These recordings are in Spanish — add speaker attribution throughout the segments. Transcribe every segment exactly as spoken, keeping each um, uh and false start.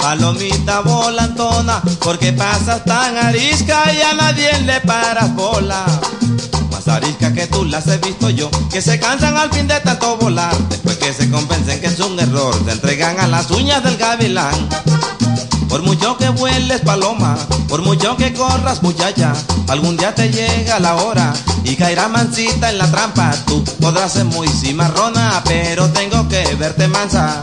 Speaker 1: palomita volantona, porque pasas tan arisca y a nadie le paras bola. Más arisca que tú las he visto yo, que se cansan al fin de tanto volar. Después que se convencen que es un error, se entregan a las uñas del gavilán. Por mucho que vueles paloma, por mucho que corras muchacha, algún día te llega la hora y caerá mansita en la trampa. Tú podrás ser muy cimarrona, pero tengo que verte mansa.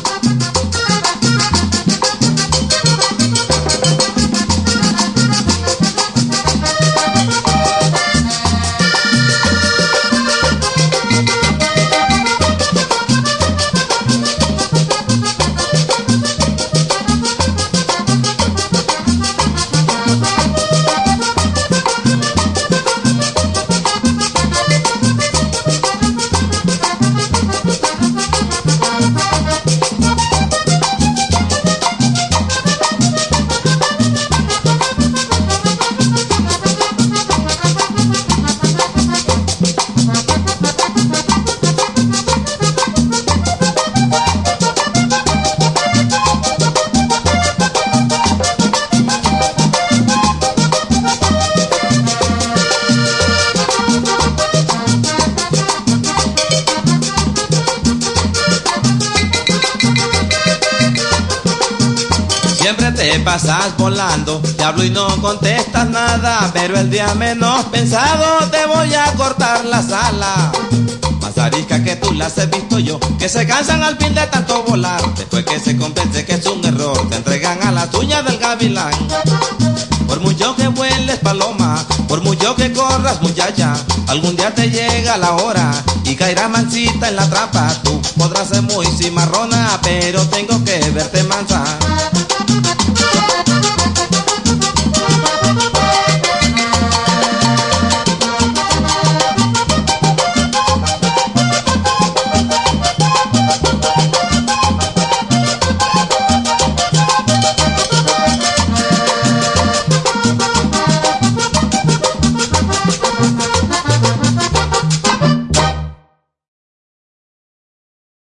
Speaker 1: Siempre te pasas volando, te hablo y no contestas nada, pero el día menos pensado te voy a cortar la sala. Más arisca que tú las he visto yo, que se cansan al fin de tanto volar. Después que se convence que es un error, te entregan a las uñas del gavilán. Por mucho que vueles paloma, por mucho que corras muchacha, algún día te llega la hora y caerás mansita en la trampa. Tú podrás ser muy cimarrona, pero tengo que verte mansa.